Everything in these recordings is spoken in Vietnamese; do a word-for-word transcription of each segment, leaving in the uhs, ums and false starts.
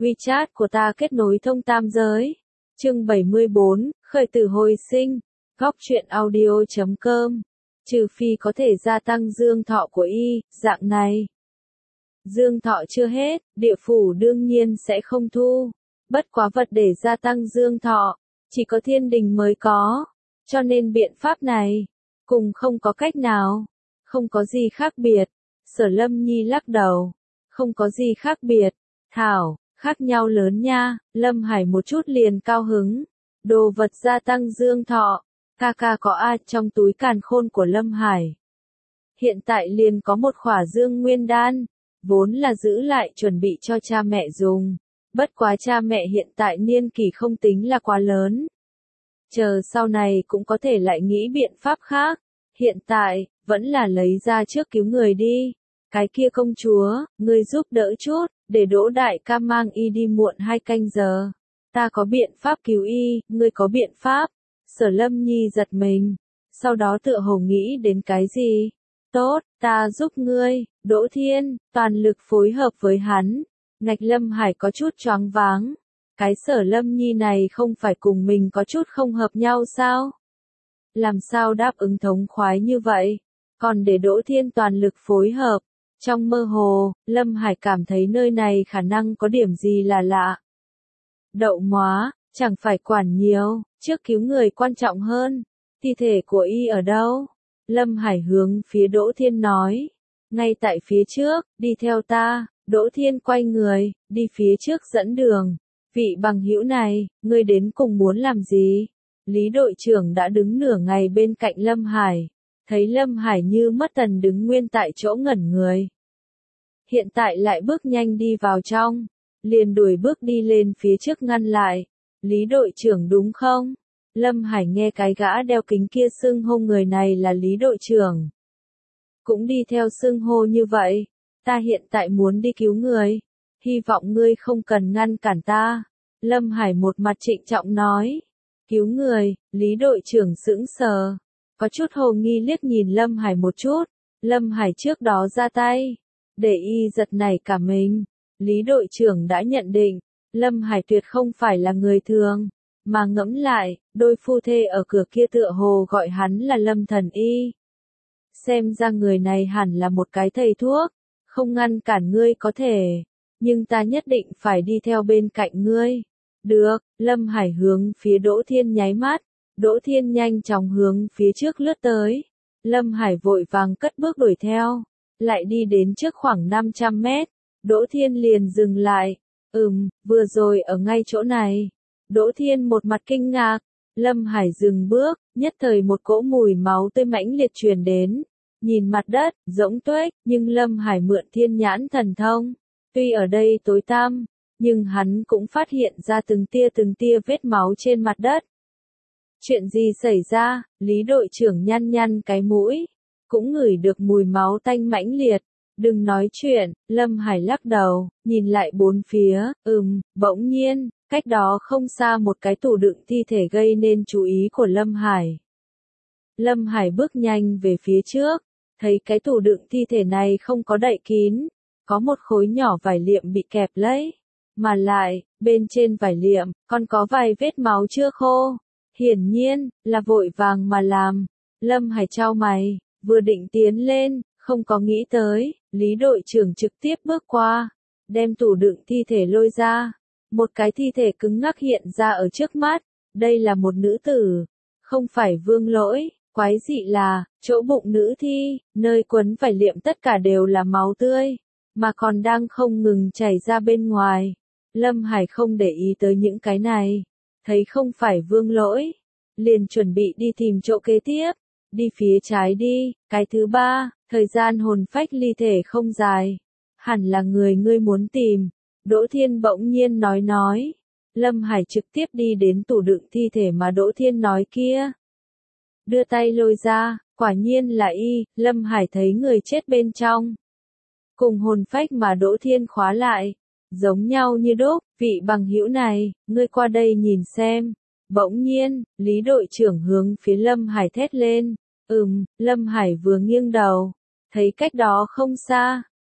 WeChat của ta kết nối thông tam giới. Chương bảy mươi bốn, khởi tử hồi sinh. Góc truyện audio chấm com. Trừ phi có thể gia tăng dương thọ của y, dạng này. Dương thọ chưa hết, địa phủ đương nhiên sẽ không thu. Bất quá vật để gia tăng dương thọ, chỉ có thiên đình mới có. Cho nên biện pháp này, cùng không có cách nào. Không có gì khác biệt. Sở Lâm Nhi lắc đầu. Không có gì khác biệt. Thảo, khác nhau lớn nha. Lâm Hải một chút liền cao hứng. Đồ vật gia tăng dương thọ. Ca ca có a trong túi càn khôn của Lâm Hải. Hiện tại liền có một khỏa dương nguyên đan. Vốn là giữ lại chuẩn bị cho cha mẹ dùng. Bất quá cha mẹ hiện tại niên kỷ không tính là quá lớn. Chờ sau này cũng có thể lại nghĩ biện pháp khác. Hiện tại, vẫn là lấy ra trước cứu người đi. Cái kia công chúa, ngươi giúp đỡ chút, để Đỗ đại ca mang y đi muộn hai canh giờ. Ta có biện pháp cứu y, ngươi có biện pháp. Sở Lâm Nhi giật mình. Sau đó tựa hồ nghĩ đến cái gì? Tốt, ta giúp ngươi. Đỗ Thiên, toàn lực phối hợp với hắn. Ngạch Lâm Hải có chút choáng váng. Cái Sở Lâm Nhi này không phải cùng mình có chút không hợp nhau sao? Làm sao đáp ứng thống khoái như vậy? Còn để Đỗ Thiên toàn lực phối hợp. Trong mơ hồ, Lâm Hải cảm thấy nơi này khả năng có điểm gì là lạ. Đậu móa, chẳng phải quản nhiều, trước cứu người quan trọng hơn. Thi thể của y ở đâu? Lâm Hải hướng phía Đỗ Thiên nói. Ngay tại phía trước, đi theo ta. Đỗ Thiên quay người, đi phía trước dẫn đường. Vị bằng hữu này, ngươi đến cùng muốn làm gì? Lý đội trưởng đã đứng nửa ngày bên cạnh Lâm Hải. Thấy Lâm Hải như mất tần đứng nguyên tại chỗ ngẩn người. Hiện tại lại bước nhanh đi vào trong. Liền đuổi bước đi lên phía trước ngăn lại. Lý đội trưởng đúng không? Lâm Hải nghe cái gã đeo kính kia xưng hô người này là Lý đội trưởng. Cũng đi theo xưng hô như vậy. Ta hiện tại muốn đi cứu người. Hy vọng ngươi không cần ngăn cản ta. Lâm Hải một mặt trịnh trọng nói. Cứu người, Lý đội trưởng sững sờ. Có chút hồ nghi liếc nhìn Lâm Hải một chút. Lâm Hải trước đó ra tay. Để y giật nảy cả mình. Lý đội trưởng đã nhận định. Lâm Hải tuyệt không phải là người thường. Mà ngẫm lại, đôi phu thê ở cửa kia tựa hồ gọi hắn là Lâm Thần Y. Xem ra người này hẳn là một cái thầy thuốc. Không ngăn cản ngươi có thể. Nhưng ta nhất định phải đi theo bên cạnh ngươi. Được, Lâm Hải hướng phía Đỗ Thiên nháy mắt. Đỗ Thiên nhanh chóng hướng phía trước lướt tới. Lâm Hải vội vàng cất bước đuổi theo. Lại đi đến trước khoảng năm trăm mét. Đỗ Thiên liền dừng lại. Ừm, vừa rồi ở ngay chỗ này. Đỗ Thiên một mặt kinh ngạc. Lâm Hải dừng bước, nhất thời một cỗ mùi máu tươi mãnh liệt truyền đến. Nhìn mặt đất, rỗng tuếch, nhưng Lâm Hải mượn thiên nhãn thần thông. Tuy ở đây tối tăm, nhưng hắn cũng phát hiện ra từng tia từng tia vết máu trên mặt đất. Chuyện gì xảy ra? Lý đội trưởng nhăn nhăn cái mũi. Cũng ngửi được mùi máu tanh mãnh liệt. Đừng nói chuyện, Lâm Hải lắc đầu, nhìn lại bốn phía, ừm, bỗng nhiên, cách đó không xa một cái tủ đựng thi thể gây nên chú ý của Lâm Hải. Lâm Hải bước nhanh về phía trước, thấy cái tủ đựng thi thể này không có đậy kín, có một khối nhỏ vải liệm bị kẹp lấy, mà lại, bên trên vải liệm, còn có vài vết máu chưa khô, hiển nhiên, là vội vàng mà làm. Lâm Hải chau mày, vừa định tiến lên, không có nghĩ tới, Lý đội trưởng trực tiếp bước qua, đem tủ đựng thi thể lôi ra. Một cái thi thể cứng ngắc hiện ra ở trước mắt, đây là một nữ tử, không phải Vương Lỗi, quái dị là, chỗ bụng nữ thi, nơi quấn vải liệm tất cả đều là máu tươi, mà còn đang không ngừng chảy ra bên ngoài. Lâm Hải không để ý tới những cái này, thấy không phải Vương Lỗi, liền chuẩn bị đi tìm chỗ kế tiếp, đi phía trái đi, cái thứ ba, thời gian hồn phách ly thể không dài, hẳn là người ngươi muốn tìm. Đỗ Thiên bỗng nhiên nói nói. Lâm Hải trực tiếp đi đến tủ đựng thi thể mà Đỗ Thiên nói kia. Đưa tay lôi ra, quả nhiên là y, Lâm Hải thấy người chết bên trong. Cùng hồn phách mà Đỗ Thiên khóa lại. Giống nhau như đúc, vị bằng hữu này, ngươi qua đây nhìn xem. Bỗng nhiên, Lý đội trưởng hướng phía Lâm Hải thét lên. Ừm, Lâm Hải vừa nghiêng đầu. Thấy cách đó không xa.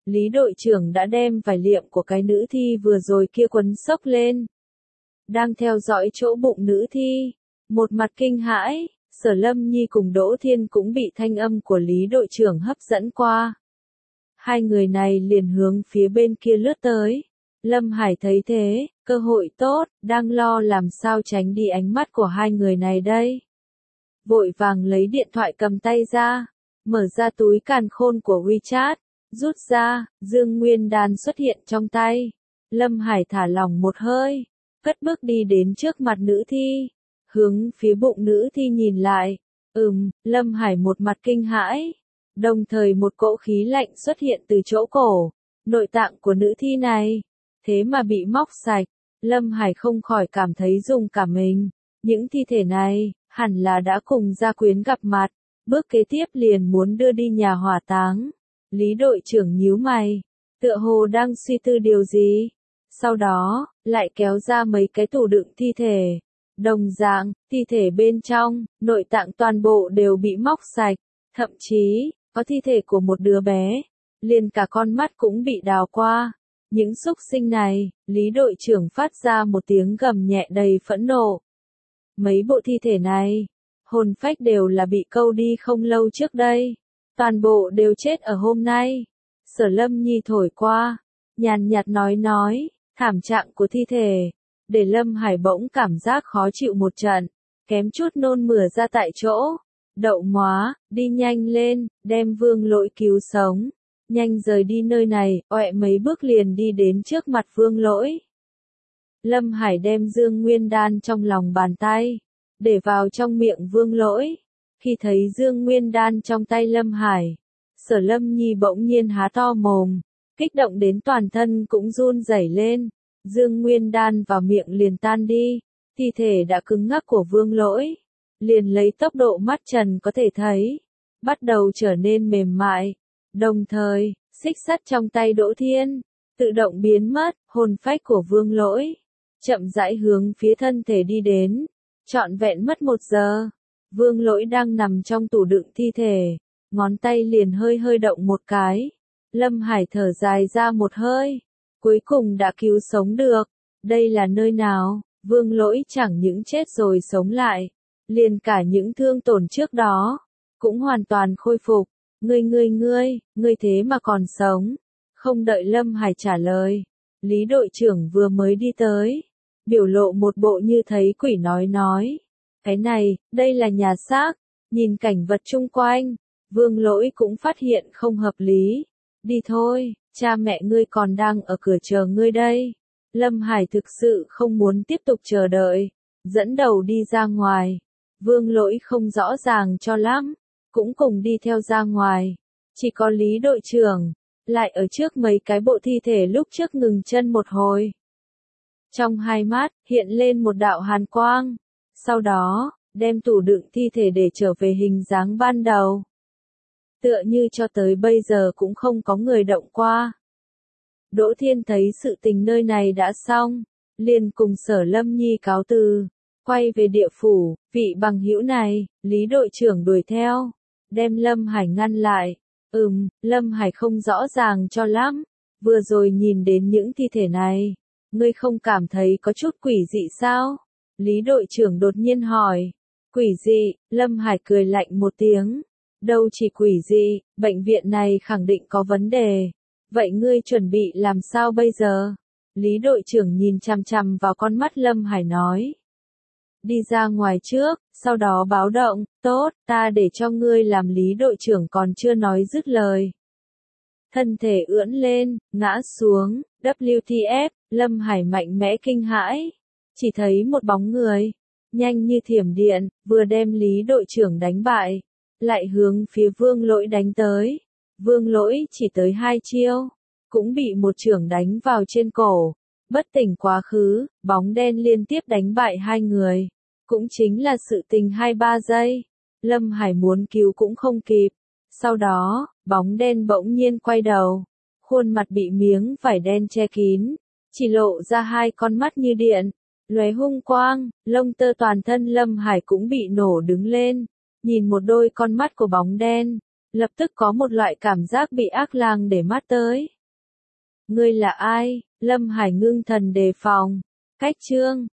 Lý đội trưởng đã đem vải liệm của cái nữ thi vừa rồi kia quấn xốc lên. Đang theo dõi chỗ bụng nữ thi. Một mặt kinh hãi, Sở Lâm Nhi cùng Đỗ Thiên cũng bị thanh âm của Lý đội trưởng hấp dẫn qua. Hai người này liền hướng phía bên kia lướt tới. Lâm Hải thấy thế, cơ hội tốt, đang lo làm sao tránh đi ánh mắt của hai người này đây. Vội vàng lấy điện thoại cầm tay ra, mở ra túi càn khôn của WeChat, rút ra, Dương Nguyên Đan xuất hiện trong tay. Lâm Hải thả lỏng một hơi, cất bước đi đến trước mặt nữ thi, hướng phía bụng nữ thi nhìn lại. Ừm, Lâm Hải một mặt kinh hãi, đồng thời một cỗ khí lạnh xuất hiện từ chỗ cổ, nội tạng của nữ thi này, thế mà bị móc sạch. Lâm Hải không khỏi cảm thấy rùng cả mình, những thi thể này, hẳn là đã cùng gia quyến gặp mặt, bước kế tiếp liền muốn đưa đi nhà hỏa táng. Lý đội trưởng nhíu mày, tựa hồ đang suy tư điều gì, sau đó, lại kéo ra mấy cái tủ đựng thi thể. Đồng dạng, thi thể bên trong, nội tạng toàn bộ đều bị móc sạch, thậm chí, có thi thể của một đứa bé, liền cả con mắt cũng bị đào qua. Những súc sinh này, Lý đội trưởng phát ra một tiếng gầm nhẹ đầy phẫn nộ. Mấy bộ thi thể này, hồn phách đều là bị câu đi không lâu trước đây, toàn bộ đều chết ở hôm nay. Sở Lâm Nhi thổi qua, nhàn nhạt nói nói, thảm trạng của thi thể, để Lâm Hải bỗng cảm giác khó chịu một trận, kém chút nôn mửa ra tại chỗ. Đậu móa, đi nhanh lên, đem Vương Lỗi cứu sống. Nhanh rời đi nơi này, oẹ mấy bước liền đi đến trước mặt Vương Lỗi. Lâm Hải đem Dương Nguyên Đan trong lòng bàn tay, để vào trong miệng Vương Lỗi. Khi thấy Dương Nguyên Đan trong tay Lâm Hải, Sở Lâm Nhi bỗng nhiên há to mồm, kích động đến toàn thân cũng run rẩy lên. Dương Nguyên Đan vào miệng liền tan đi, thi thể đã cứng ngắc của Vương Lỗi, liền lấy tốc độ mắt trần có thể thấy, bắt đầu trở nên mềm mại. Đồng thời, xích sắt trong tay Đỗ Thiên, tự động biến mất, hồn phách của Vương Lỗi, chậm rãi hướng phía thân thể đi đến, trọn vẹn mất một giờ. Vương Lỗi đang nằm trong tủ đựng thi thể, ngón tay liền hơi hơi động một cái. Lâm Hải thở dài ra một hơi, cuối cùng đã cứu sống được. Đây là nơi nào? Vương Lỗi chẳng những chết rồi sống lại, liền cả những thương tổn trước đó, cũng hoàn toàn khôi phục. Ngươi ngươi ngươi, ngươi thế mà còn sống. Không đợi Lâm Hải trả lời, Lý đội trưởng vừa mới đi tới, biểu lộ một bộ như thấy quỷ nói nói. Cái này, đây là nhà xác, nhìn cảnh vật chung quanh, Vương Lỗi cũng phát hiện không hợp lý. Đi thôi, cha mẹ ngươi còn đang ở cửa chờ ngươi đây. Lâm Hải thực sự không muốn tiếp tục chờ đợi, dẫn đầu đi ra ngoài. Vương Lỗi không rõ ràng cho lắm, cũng cùng đi theo ra ngoài. Chỉ có Lý đội trưởng, lại ở trước mấy cái bộ thi thể lúc trước ngừng chân một hồi. Trong hai mắt, hiện lên một đạo hàn quang. Sau đó, đem tủ đựng thi thể để trở về hình dáng ban đầu. Tựa như cho tới bây giờ cũng không có người động qua. Đỗ Thiên thấy sự tình nơi này đã xong, liền cùng Sở Lâm Nhi cáo từ, quay về địa phủ. Vị bằng hữu này, Lý đội trưởng đuổi theo, đem Lâm Hải ngăn lại. Ừm, Lâm Hải không rõ ràng cho lắm, vừa rồi nhìn đến những thi thể này, ngươi không cảm thấy có chút quỷ dị sao? Lý đội trưởng đột nhiên hỏi. Quỷ dị? Lâm Hải cười lạnh một tiếng. Đâu chỉ quỷ dị, bệnh viện này khẳng định có vấn đề. Vậy ngươi chuẩn bị làm sao bây giờ? Lý đội trưởng nhìn chằm chằm vào con mắt Lâm Hải nói. Đi ra ngoài trước, sau đó báo động. Tốt, ta để cho ngươi làm. Lý đội trưởng còn chưa nói dứt lời, thân thể ưỡn lên, ngã xuống. W T F, Lâm Hải mạnh mẽ kinh hãi, chỉ thấy một bóng người, nhanh như thiểm điện, vừa đem Lý đội trưởng đánh bại, lại hướng phía Vương Lỗi đánh tới. Vương Lỗi chỉ tới hai chiêu, cũng bị một chưởng đánh vào trên cổ, bất tỉnh quá khứ. Bóng đen liên tiếp đánh bại hai người, cũng chính là sự tình hai ba giây. Lâm Hải muốn cứu cũng không kịp. Sau đó, bóng đen bỗng nhiên quay đầu, khuôn mặt bị miếng vải đen che kín, chỉ lộ ra hai con mắt như điện, lóe hung quang. Lông tơ toàn thân Lâm Hải cũng bị nổ đứng lên, nhìn một đôi con mắt của bóng đen, lập tức có một loại cảm giác bị ác lang để mắt tới. Ngươi là ai? Lâm Hải ngưng thần đề phòng. Cách chương